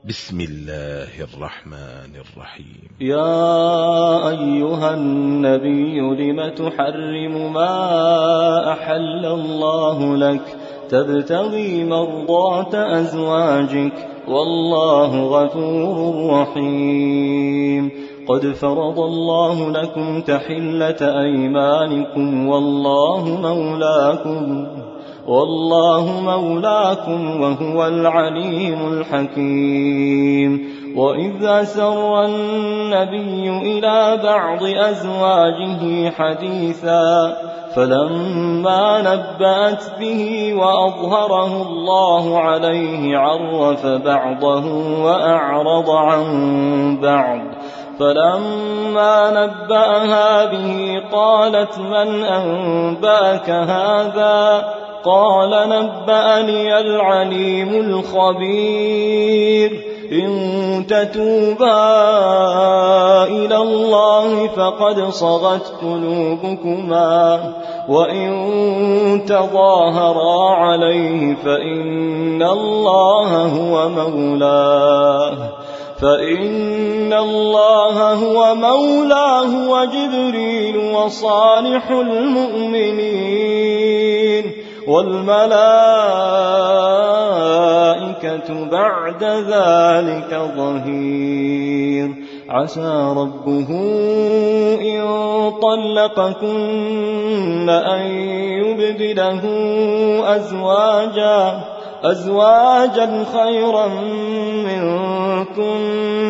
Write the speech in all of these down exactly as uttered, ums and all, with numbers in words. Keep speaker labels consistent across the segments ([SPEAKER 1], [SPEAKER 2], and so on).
[SPEAKER 1] بسم الله الرحمن الرحيم.
[SPEAKER 2] يا أيها النبي لم تحرم ما أحل الله لك تبتغي مرضات أزواجك والله غفور رحيم. قد فرض الله لكم تحلة أيمانكم والله مولاكم والله مولاكم وهو العليم الحكيم. وإذ أسر النبي إلى بعض أزواجه حديثا فلما نبأت به وأظهره الله عليه عرف بعضه وأعرض عن بعض. فلما نبأها به قالت من أنبأك هذا؟ قال نبأني العليم الخبير. إن تتوبا إلى الله فقد صغت قلوبكما وإن تظاهرا عليه فإن الله هو مولاه فإن الله هو مولاه وجبريل وصالح المؤمنين والملائكة بعد ذلك ظهير. عسى ربه إن طلقكن أن يبدله أزواجا أزواجا خيرا منكن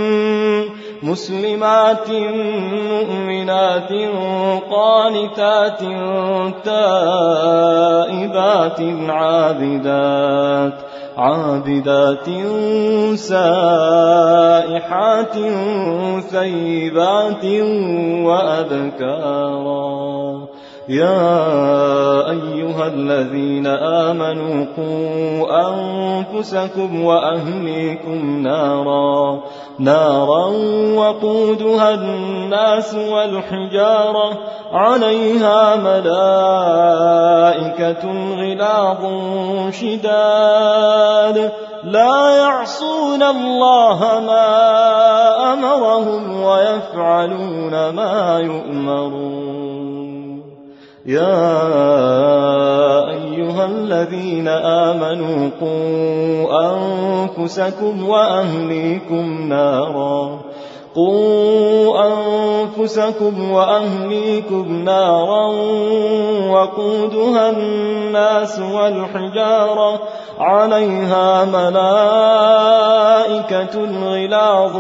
[SPEAKER 2] مسلمات مؤمنات قانتات تائبات عابدات عابدات سائحات ثيبات وأبكارا. يا أيها الذين آمنوا قوا أنفسكم وأهليكم نارا نارا وقودها الناس والحجارة عليها ملائكة غلاظ شداد لا يعصون الله ما أمرهم ويفعلون ما يؤمرون. يا أيها الذين آمنوا قوا أنفسكم وأهليكم نارا قوا أنفسكم وأهليكم نارا وقودها الناس والحجارة عليها ملائكة غلاظ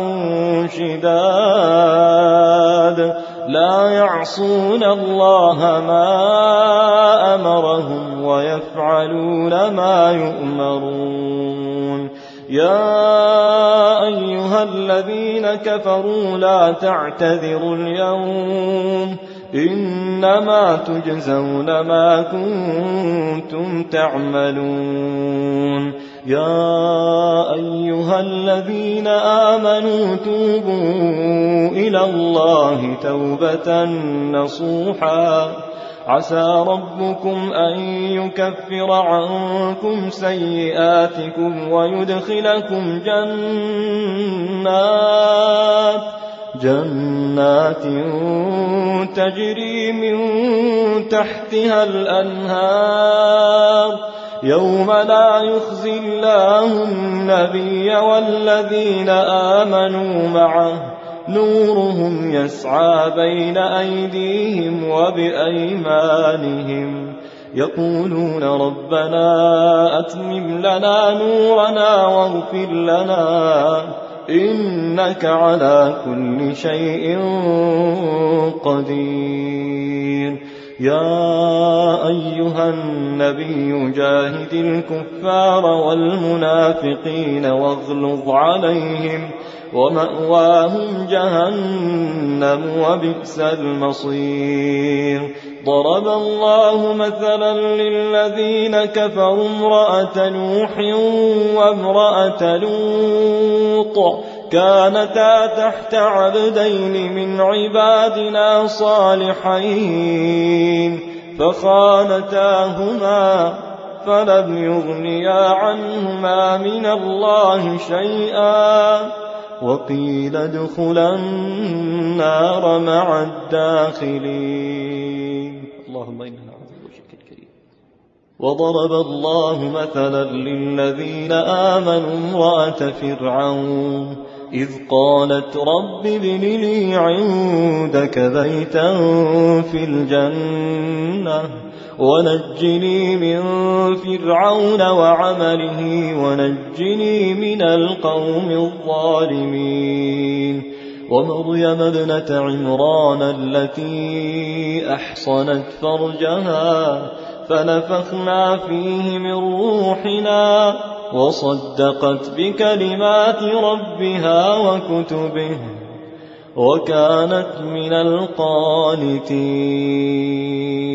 [SPEAKER 2] شداد لا يعصون الله ما أمرهم ويفعلون ما يؤمرون. يا أيها الذين كفروا لا تعتذروا اليوم إنما تجزون ما كنتم تعملون. يا أيها الذين آمنوا توبوا إلى الله توبة نصوحا عسى ربكم أن يكفر عنكم سيئاتكم ويدخلكم جنات جنات تجري من تحتها الأنهار يوم لا يخزي الله النبي والذين آمنوا معه نورهم يسعى بين أيديهم وبأيمانهم يقولون ربنا أتمم لنا نورنا واغفر لنا إنك على كل شيء قدير. يا أيها النبي جاهد الكفار والمنافقين واغلظ عليهم ومأواهم جهنم وبئس المصير. ضرب الله مثلا للذين كفروا امرأة نوح وامرأة لوط كانتا تحت عبدين من عبادنا صالحين فخانتاهما فلم يغنيا عنهما من الله شيئا وقيل ادخلا النار مع الداخلين. اللهم إنا نعوذ بوجهك الكريم. وضرب الله مثلا للذين آمنوا امرأة فرعون إذ قالت رب ابن لي عندك بيتا في الجنة ونجني من فرعون وعمله ونجني من القوم الظالمين. ومريم ابنة عمران التي أحصنت فرجها فنفخنا فيه من روحنا وصدقت بكلمات ربها وكتبه، وكانت من القانتين.